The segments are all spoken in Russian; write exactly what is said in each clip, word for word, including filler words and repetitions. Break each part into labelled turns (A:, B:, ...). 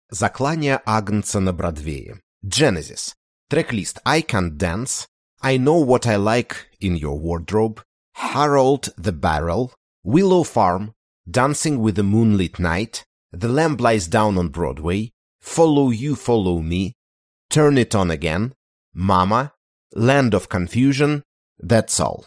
A: Заклание Агнца на Бродвее. Genesis. Трек-лист I Can't Dance, I Know What I Like in Your Wardrobe, Harold the Barrel, Willow Farm, Dancing with the Moonlit Night, The Lamb Lies Down on Broadway, Follow You, Follow Me, Turn It On Again, Mama, Land of Confusion, That's All.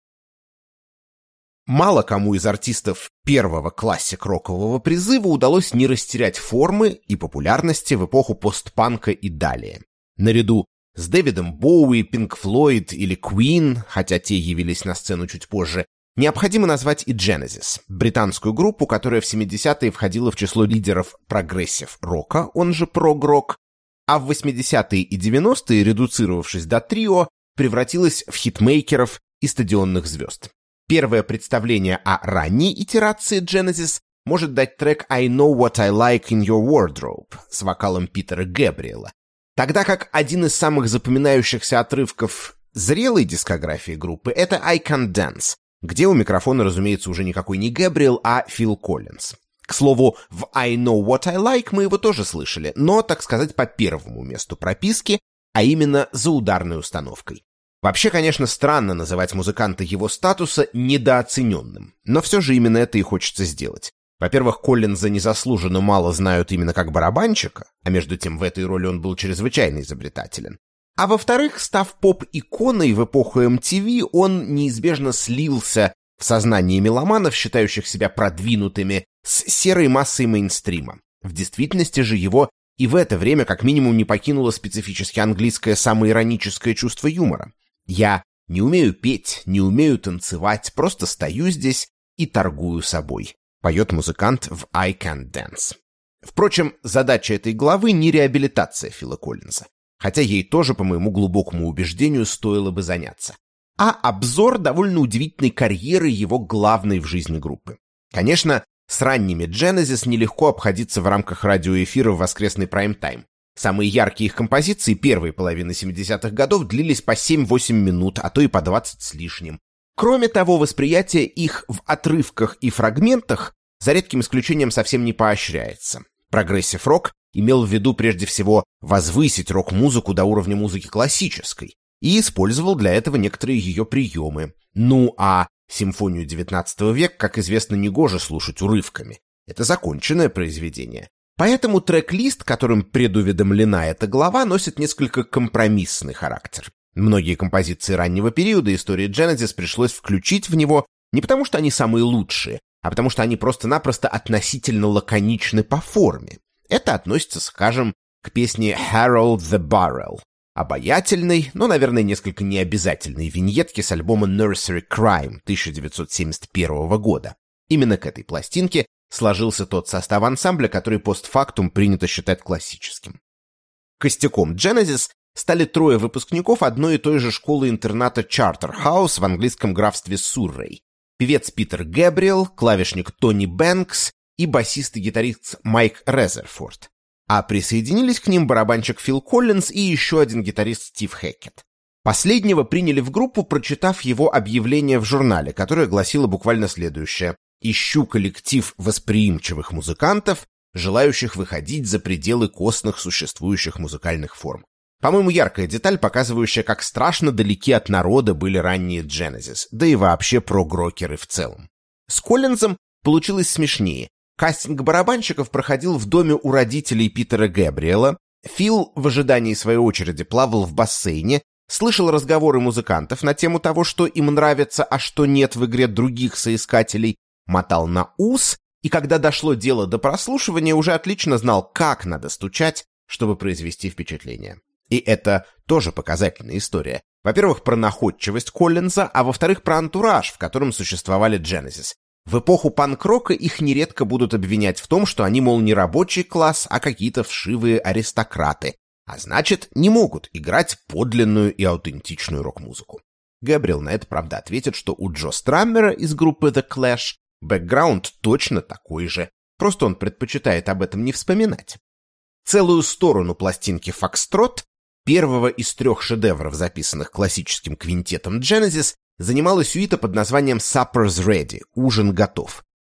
A: Мало кому из артистов первого классик-рокового призыва удалось не растерять формы и популярности в эпоху постпанка и далее. Наряду с Дэвидом Боуи, Пинк Флойд или Queen, хотя те явились на сцену чуть позже, необходимо назвать и Genesis, британскую группу, которая в семидесятые входила в число лидеров прогрессив-рока, он же прог-рок, а в восьмидесятые и девяностые, редуцировавшись до трио, превратилась в хитмейкеров и стадионных звезд. Первое представление о ранней итерации Genesis может дать трек I Know What I Like in Your Wardrobe с вокалом Питера Гэбриэла, тогда как один из самых запоминающихся отрывков зрелой дискографии группы — это I Can't Dance, где у микрофона, разумеется, уже никакой не Гэбриэл, а Фил Коллинз. К слову, в I Know What I Like мы его тоже слышали, но, так сказать, по первому месту прописки, а именно за ударной установкой. Вообще, конечно, странно называть музыканта его статуса недооцененным, но все же именно это и хочется сделать. Во-первых, Коллинза незаслуженно мало знают именно как барабанщика, а между тем в этой роли он был чрезвычайно изобретателен. А во-вторых, став поп-иконой в эпоху эм ти ви, он неизбежно слился в сознании меломанов, считающих себя продвинутыми, с серой массой мейнстрима. В действительности же его и в это время как минимум не покинуло специфически английское самоироническое чувство юмора. «Я не умею петь, не умею танцевать, просто стою здесь и торгую собой», поет музыкант в I Can't Dance. Впрочем, задача этой главы не реабилитация Фила Коллинза, хотя ей тоже, по моему глубокому убеждению, стоило бы заняться, а обзор довольно удивительной карьеры его главной в жизни группы. Конечно, с ранними Genesis нелегко обходиться в рамках радиоэфира в воскресный прайм-тайм. Самые яркие их композиции первой половины семидесятых годов длились по семь-восемь минут, а то и по двадцать с лишним. Кроме того, восприятие их в отрывках и фрагментах за редким исключением совсем не поощряется. Прогрессив-рок имел в виду прежде всего возвысить рок-музыку до уровня музыки классической и использовал для этого некоторые ее приемы. Ну а симфонию девятнадцатого века, как известно, негоже слушать урывками. Это законченное произведение. Поэтому трек-лист, которым предуведомлена эта глава, носит несколько компромиссный характер. Многие композиции раннего периода истории Genesis пришлось включить в него не потому, что они самые лучшие, а потому что они просто-напросто относительно лаконичны по форме. Это относится, скажем, к песне Harold the Barrel, обаятельной, но, наверное, несколько необязательной виньетке с альбома Nursery Crime тысяча девятьсот семьдесят первого года. Именно к этой пластинке сложился тот состав ансамбля, который постфактум принято считать классическим. Костяком Genesis стали трое выпускников одной и той же школы-интерната Charterhouse в английском графстве Суррей. Певец Питер Гэбриэл, клавишник Тони Бэнкс и басист и гитарист Майк Резерфорд. А присоединились к ним барабанщик Фил Коллинз и еще один гитарист Стив Хэккет. Последнего приняли в группу, прочитав его объявление в журнале, которое гласило буквально следующее: «Ищу коллектив восприимчивых музыкантов, желающих выходить за пределы костных существующих музыкальных форм». По-моему, яркая деталь, показывающая, как страшно далеки от народа были ранние Genesis, да и вообще прог-рокеры в целом. С Коллинзом получилось смешнее. Кастинг барабанщиков проходил в доме у родителей Питера Гэбриэла. Фил в ожидании своей очереди плавал в бассейне, слышал разговоры музыкантов на тему того, что им нравится, а что нет в игре других соискателей, мотал на ус, и когда дошло дело до прослушивания, уже отлично знал, как надо стучать, чтобы произвести впечатление. И это тоже показательная история. Во-первых, про находчивость Коллинза, а во-вторых, про антураж, в котором существовали Genesis. В эпоху панк-рока их нередко будут обвинять в том, что они, мол, не рабочий класс, а какие-то вшивые аристократы, а значит, не могут играть подлинную и аутентичную рок-музыку. Гэбриэл на это, правда, ответит, что у Джо Страммера из группы The Clash бэкграунд точно такой же, просто он предпочитает об этом не вспоминать. Целую сторону пластинки «Фокстрот», первого из трех шедевров, записанных классическим квинтетом Genesis, занимала сюита под названием «Supper's Ready» — «Ужин готов».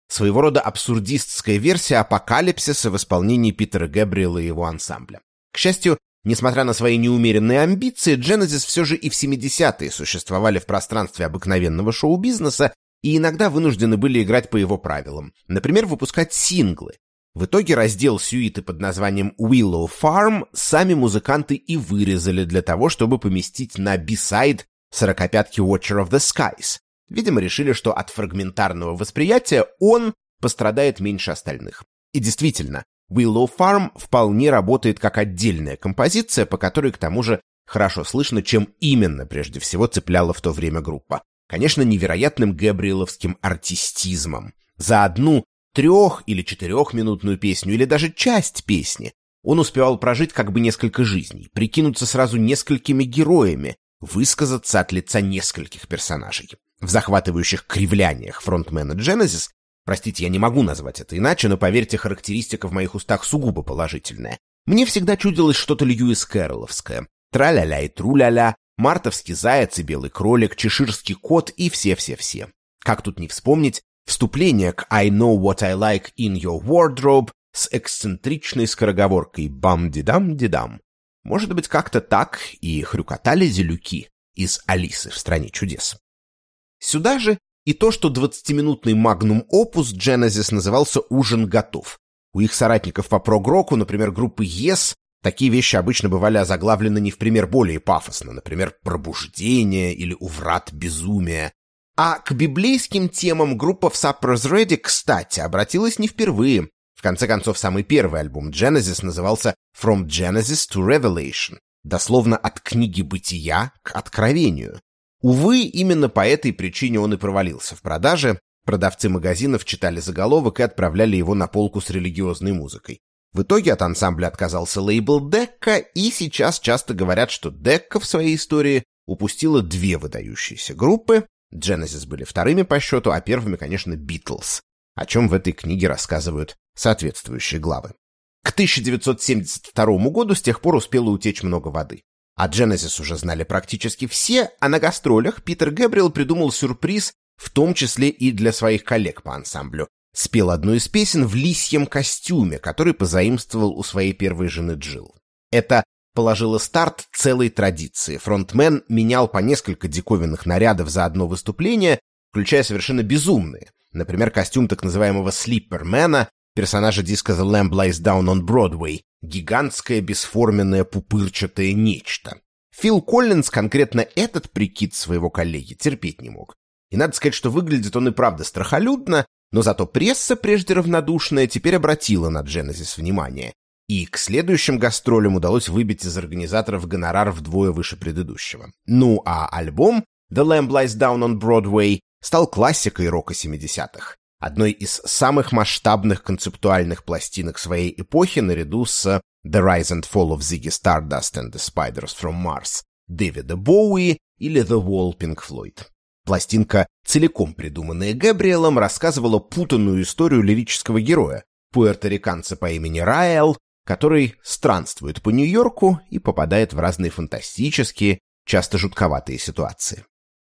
A: своего рода абсурдистская версия апокалипсиса в исполнении Питера Гэбриэла и его ансамбля. К счастью, несмотря на свои неумеренные амбиции, Genesis все же и в семидесятые существовали в пространстве обыкновенного шоу-бизнеса и иногда вынуждены были играть по его правилам. Например, выпускать синглы. В итоге раздел сюиты под названием Willow Farm сами музыканты и вырезали для того, чтобы поместить на би-сайд сорокопятки Watcher of the Skies. Видимо, решили, что от фрагментарного восприятия он пострадает меньше остальных. И действительно, Willow Farm вполне работает как отдельная композиция, по которой, к тому же, хорошо слышно, чем именно прежде всего цепляла в то время группа. Конечно, невероятным гэбриэловским артистизмом. За одну трех- или четырехминутную песню, или даже часть песни он успевал прожить как бы несколько жизней, прикинуться сразу несколькими героями, высказаться от лица нескольких персонажей. В захватывающих кривляниях фронтмена Genesis, простите, я не могу назвать это иначе, но поверьте, характеристика в моих устах сугубо положительная. Мне всегда чудилось что-то Льюис Кэрролловское. Тра-ля-ля и тру-ля-ля, мартовский заяц и белый кролик, чеширский кот и все-все-все. Как тут не вспомнить вступление к «I know what I like in your wardrobe» с эксцентричной скороговоркой «бам-ди-дам-ди-дам». Может быть, как-то так и хрюкотали зелюки из «Алисы в стране чудес». Сюда же и то, что двадцатиминутный магнум-опус Genesis назывался «Ужин готов». У их соратников по прог-року, например, группы Yes, такие вещи обычно бывали озаглавлены не в пример более пафосно, например, «Пробуждение» или «У врат безумия». А к библейским темам группа в Supper's Ready, кстати, обратилась не впервые. В конце концов, самый первый альбом Genesis назывался «From Genesis to Revelation», дословно «От книги бытия к откровению». Увы, именно по этой причине он и провалился в продаже. Продавцы магазинов читали заголовок и отправляли его на полку с религиозной музыкой. В итоге от ансамбля отказался лейбл Decca, и сейчас часто говорят, что Decca в своей истории упустила две выдающиеся группы. Genesis были вторыми по счету, а первыми, конечно, Beatles, о чем в этой книге рассказывают соответствующие главы. К тысяча девятьсот семьдесят второму году с тех пор успело утечь много воды. О Genesis уже знали практически все, а на гастролях Питер Гэбриэл придумал сюрприз, в том числе и для своих коллег по ансамблю. Спел одну из песен в лисьем костюме, который позаимствовал у своей первой жены Джилл. Это положило старт целой традиции. Фронтмен менял по несколько диковинных нарядов за одно выступление, включая совершенно безумные. Например, костюм так называемого Слиппермена, персонажа диска The Lamb Lies Down on Broadway, гигантское бесформенное пупырчатое нечто. Фил Коллинз конкретно этот прикид своего коллеги терпеть не мог. И надо сказать, что выглядит он и правда страхолюдно, но зато пресса, прежде равнодушная, теперь обратила на Genesis внимание. И к следующим гастролям удалось выбить из организаторов гонорар вдвое выше предыдущего. Ну а альбом The Lamb Lies Down on Broadway стал классикой рока семидесятых, одной из самых масштабных концептуальных пластинок своей эпохи наряду с The Rise and Fall of Ziggy Stardust and the Spiders from Mars Дэвида Боуи или The Wall Pink Floyd. Пластинка, целиком придуманная Гэбриэлом, рассказывала путанную историю лирического героя, пуэрториканца по имени Раэл, который странствует по Нью-Йорку и попадает в разные фантастические, часто жутковатые ситуации.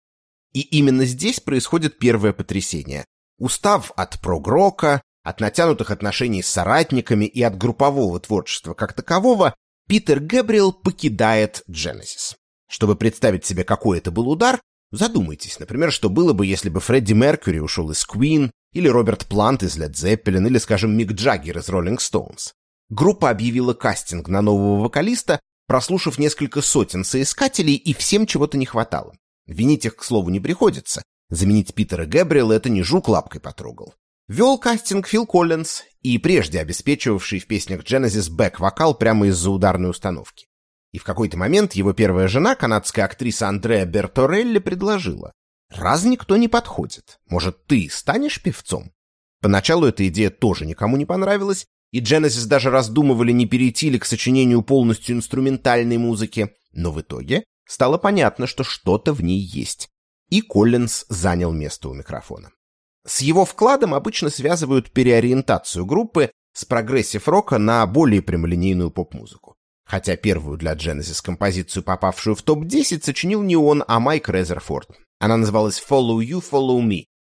A: И именно здесь происходит первое потрясение. Устав от прог-рока, от натянутых отношений с соратниками и от группового творчества как такового, Питер Гэбриэл покидает Genesis. Чтобы представить себе, какой это был удар, задумайтесь, например, что было бы, если бы Фредди Меркьюри ушел из Queen, или Роберт Плант из Led Zeppelin, или, скажем, Мик Джаггер из Rolling Stones. Группа объявила кастинг на нового вокалиста, прослушав несколько сотен соискателей, и всем чего-то не хватало. Винить их, к слову, не приходится. Заменить Питера Гэбриэла это не жук лапкой потрогал. Вел кастинг Фил Коллинз, и прежде обеспечивавший в песнях Genesis бэк-вокал прямо из-за ударной установки. И в какой-то момент его первая жена, канадская актриса Андреа Берторелли, предложила: «Раз никто не подходит, может, ты станешь певцом?» Поначалу эта идея тоже никому не понравилась, и Genesis даже раздумывали, не перейти ли к сочинению полностью инструментальной музыки, но в итоге стало понятно, что что-то в ней есть, и Коллинз занял место у микрофона. С его вкладом обычно связывают переориентацию группы с прогрессив-рока на более прямолинейную поп-музыку. Хотя первую для Genesis композицию, попавшую в топ десять, сочинил не он, а Майк Резерфорд. Она называлась «Follow You, Follow Me».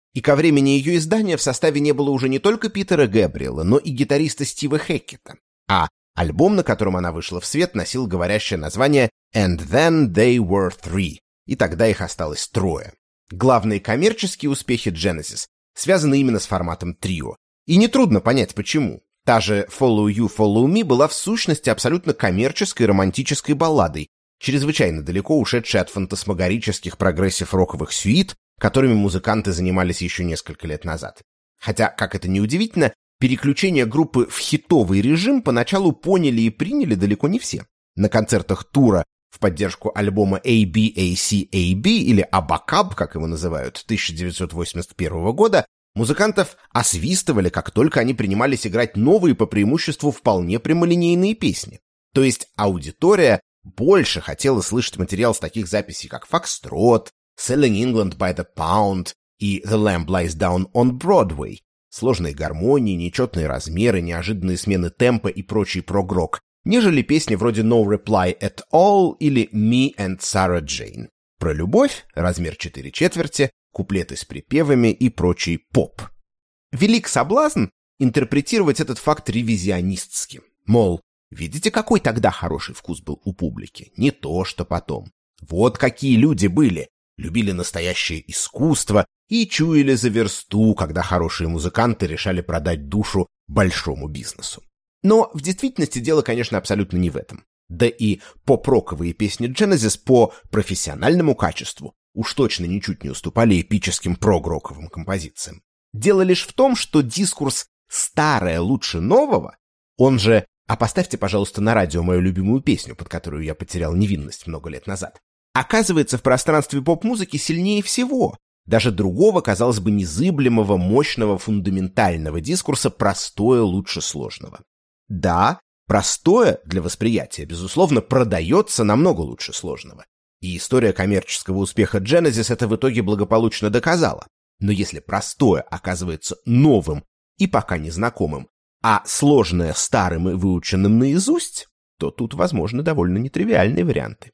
A: И ко времени ее издания в составе не было уже не только Питера Гэбриэла, но и гитариста Стива Хэккета. А альбом, на котором она вышла в свет, носил говорящее название «And then they were three», и тогда их осталось трое. Главные коммерческие успехи Genesis связаны именно с форматом трио. И нетрудно понять, почему. Та же «Follow You, Follow Me» была в сущности абсолютно коммерческой романтической балладой, чрезвычайно далеко ушедшей от фантасмагорических прогрессив-роковых сюит, которыми музыканты занимались еще несколько лет назад. Хотя, как это ни удивительно, переключение группы в хитовый режим поначалу поняли и приняли далеко не все. На концертах тура в поддержку альбома эй би эй си эй би или Абакаб, как его называют, тысяча девятьсот восемьдесят первого года, музыкантов освистывали, как только они принимались играть новые по преимуществу вполне прямолинейные песни. То есть аудитория больше хотела слышать материал с таких записей, как «Фокстрот», «Selling England by the Pound» и «The Lamb Lies Down on Broadway», сложные гармонии, нечетные размеры, неожиданные смены темпа и прочий прогрок, нежели песни вроде «No Reply at All» или «Me and Sarah Jane». Про любовь, размер четыре четверти, куплеты с припевами и прочий поп. Велик соблазн интерпретировать этот факт ревизионистски. Мол, видите, какой тогда хороший вкус был у публики? Не то, что потом. Вот какие люди были. Любили настоящее искусство и чуяли за версту, когда хорошие музыканты решали продать душу большому бизнесу. Но в действительности дело, конечно, абсолютно не в этом. Да и поп-роковые песни Genesis по профессиональному качеству уж точно ничуть не уступали эпическим прог-роковым композициям. Дело лишь в том, что дискурс «старое лучше нового», он же «а поставьте, пожалуйста, на радио мою любимую песню, под которую я потерял невинность много лет назад», оказывается в пространстве поп-музыки сильнее всего, даже другого, казалось бы, незыблемого, мощного, фундаментального дискурса «простое лучше сложного». Да, простое для восприятия, безусловно, продается намного лучше сложного. И история коммерческого успеха Genesis это в итоге благополучно доказала. Но если простое оказывается новым и пока незнакомым, а сложное старым и выученным наизусть, то тут возможны довольно нетривиальные варианты.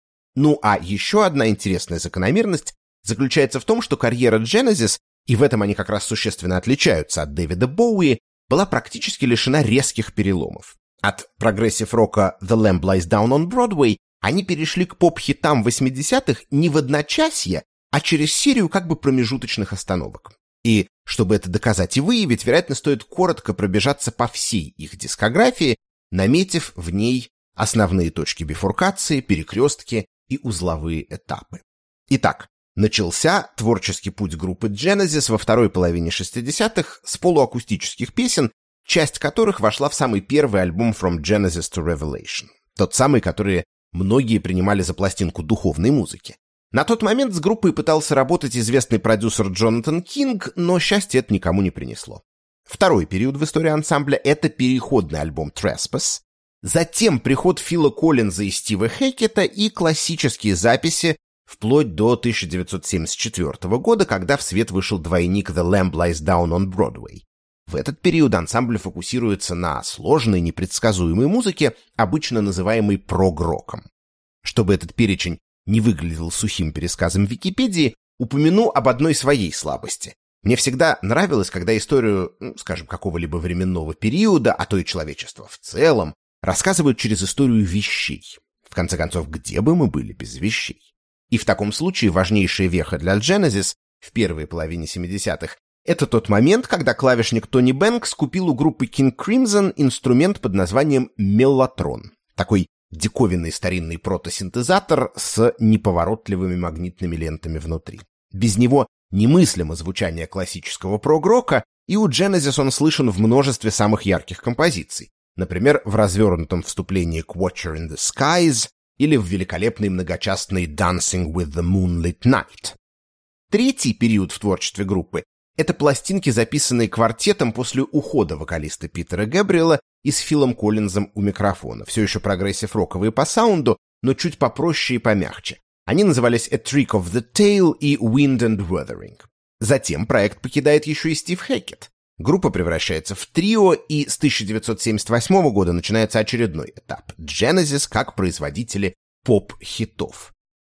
A: Ну а еще одна интересная закономерность заключается в том, что карьера Genesis, и в этом они как раз существенно отличаются от Дэвида Боуи, была практически лишена резких переломов. От прогрессив-рока «The Lamb Lies Down on Broadway» они перешли к поп-хитам восьмидесятых не в одночасье, а через серию как бы промежуточных остановок. И, чтобы это доказать и выявить, вероятно, стоит коротко пробежаться по всей их дискографии, наметив в ней основные точки бифуркации, перекрестки и узловые этапы. Итак, начался творческий путь группы Genesis во второй половине шестидесятых с полуакустических песен, часть которых вошла в самый первый альбом From Genesis to Revelation, тот самый, который многие принимали за пластинку духовной музыки. На тот момент с группой пытался работать известный продюсер Джонатан Кинг, но счастье это никому не принесло. Второй период в истории ансамбля — это переходный альбом Trespass, затем приход Фила Коллинза и Стива Хэккета и классические записи вплоть до тысяча девятьсот семьдесят четвёртого года, когда в свет вышел двойник The Lamb Lies Down on Broadway. В этот период ансамбль фокусируется на сложной, непредсказуемой музыке, обычно называемой прог-роком. Чтобы этот перечень не выглядел сухим пересказом Википедии, упомяну об одной своей слабости. Мне всегда нравилось, когда историю, ну, скажем, какого-либо временного периода, а то и человечества в целом, рассказывают через историю вещей. В конце концов, где бы мы были без вещей? И в таком случае важнейшая веха для Genesis в первой половине семидесятых — это тот момент, когда клавишник Тони Бэнкс купил у группы King Crimson инструмент под названием меллотрон, такой диковинный старинный протосинтезатор с неповоротливыми магнитными лентами внутри. Без него немыслимо звучание классического прог-рока, и у Genesis он слышен в множестве самых ярких композиций, например, в развернутом вступлении к Watcher in the Skies или в великолепной многочастной Dancing with the Moonlit Night. Третий период в творчестве группы — это пластинки, записанные квартетом после ухода вокалиста Питера Гэбриэла и с Филом Коллинзом у микрофона. Все еще прогрессив-роковые по саунду, но чуть попроще и помягче. Они назывались A Trick of the Tail и Wind and Wuthering. Затем проект покидает еще и Стив Хэккет. Группа превращается в трио, и с тысяча девятьсот семьдесят восьмого года начинается очередной этап — Genesis как производители поп-хитов.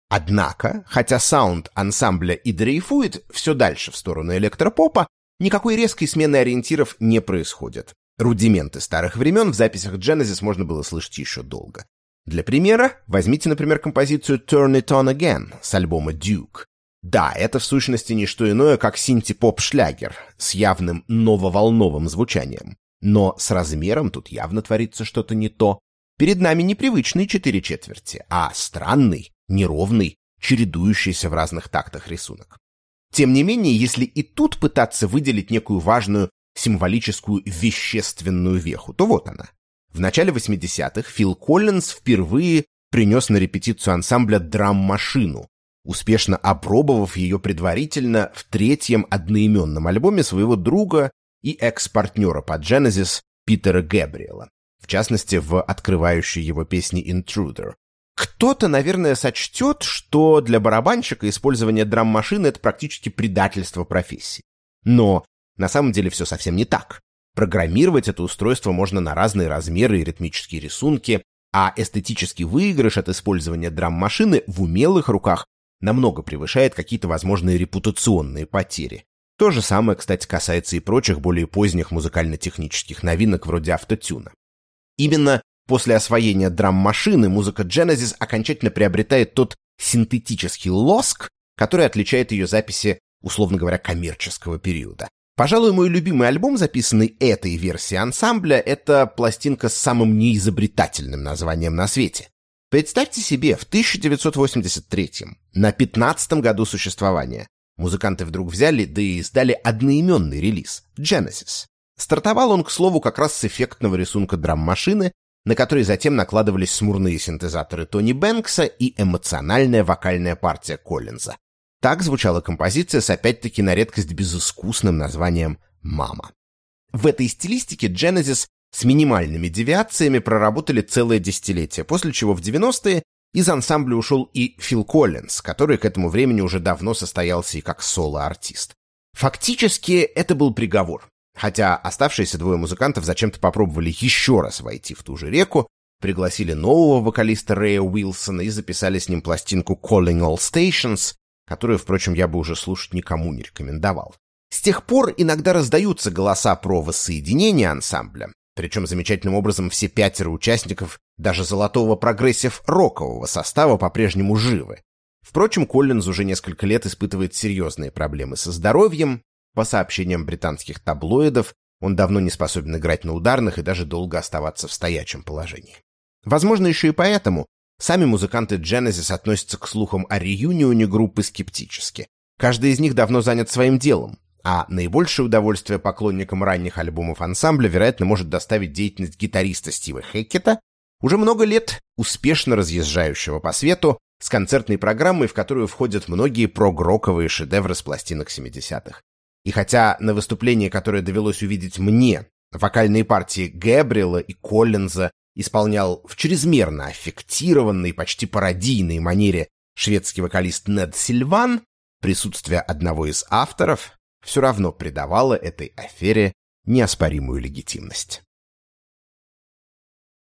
A: Однако, хотя саунд ансамбля и дрейфует все дальше в сторону электропопа, никакой резкой смены ориентиров не происходит. Рудименты старых времен в записях Genesis можно было слышать еще долго. Для примера, возьмите, например, композицию «Turn It On Again» с альбома «Duke». Да, это в сущности не что иное, как синти-поп-шлягер с явным нововолновым звучанием. Но с размером тут явно творится что-то не то. Перед нами не привычные четыре четверти, а странный, неровный, чередующийся в разных тактах рисунок. Тем не менее, если и тут пытаться выделить некую важную символическую вещественную веху, то вот она. В начале восьмидесятых Фил Коллинз впервые принес на репетицию ансамбля драм-машину, успешно опробовав ее предварительно в третьем одноименном альбоме своего друга и экс-партнера по Genesis Питера Гэбриэла, в частности, в открывающей его песне «Intruder». Кто-то, наверное, сочтет, что для барабанщика использование драм-машины — это практически предательство профессии. Но на самом деле все совсем не так. Программировать это устройство можно на разные размеры и ритмические рисунки, а эстетический выигрыш от использования драм-машины в умелых руках намного превышает какие-то возможные репутационные потери. То же самое, кстати, касается и прочих более поздних музыкально-технических новинок вроде автотюна. Именно после освоения драм-машины музыка Genesis окончательно приобретает тот синтетический лоск, который отличает ее записи, условно говоря, коммерческого периода. Пожалуй, мой любимый альбом, записанный этой версией ансамбля, это пластинка с самым неизобретательным названием на свете. Представьте себе, в тысяча девятьсот восемьдесят третьем, на пятнадцатом году существования, музыканты вдруг взяли, да и издали одноименный релиз — Genesis. Стартовал он, к слову, как раз с эффектного рисунка драм-машины, на который затем накладывались смурные синтезаторы Тони Бэнкса и эмоциональная вокальная партия Коллинза. Так звучала композиция с опять-таки на редкость безыскусным названием «Мама». В этой стилистике Genesis с минимальными девиациями проработали целое десятилетие, после чего в девяностые из ансамбля ушел и Фил Коллинз, который к этому времени уже давно состоялся и как соло-артист. Фактически это был приговор, хотя оставшиеся двое музыкантов зачем-то попробовали еще раз войти в ту же реку, пригласили нового вокалиста Рэя Уилсона и записали с ним пластинку «Calling All Stations», которую, впрочем, я бы уже слушать никому не рекомендовал. С тех пор иногда раздаются голоса про воссоединение ансамбля, причем замечательным образом все пятеро участников даже золотого прогрессив-рокового состава по-прежнему живы. Впрочем, Коллинз уже несколько лет испытывает серьезные проблемы со здоровьем. По сообщениям британских таблоидов, он давно не способен играть на ударных и даже долго оставаться в стоячем положении. Возможно, еще и поэтому сами музыканты Genesis относятся к слухам о реюнионе группы скептически. Каждый из них давно занят своим делом, а наибольшее удовольствие поклонникам ранних альбомов ансамбля, вероятно, может доставить деятельность гитариста Стива Хэккета, уже много лет успешно разъезжающего по свету с концертной программой, в которую входят многие прог-роковые шедевры с пластинок семидесятых. И хотя на выступлении, которое довелось увидеть мне, вокальные партии Гэбриэла и Коллинза исполнял в чрезмерно аффектированной, почти пародийной манере шведский вокалист Нед Сильван, присутствие одного из авторов все равно придавало этой афере неоспоримую легитимность.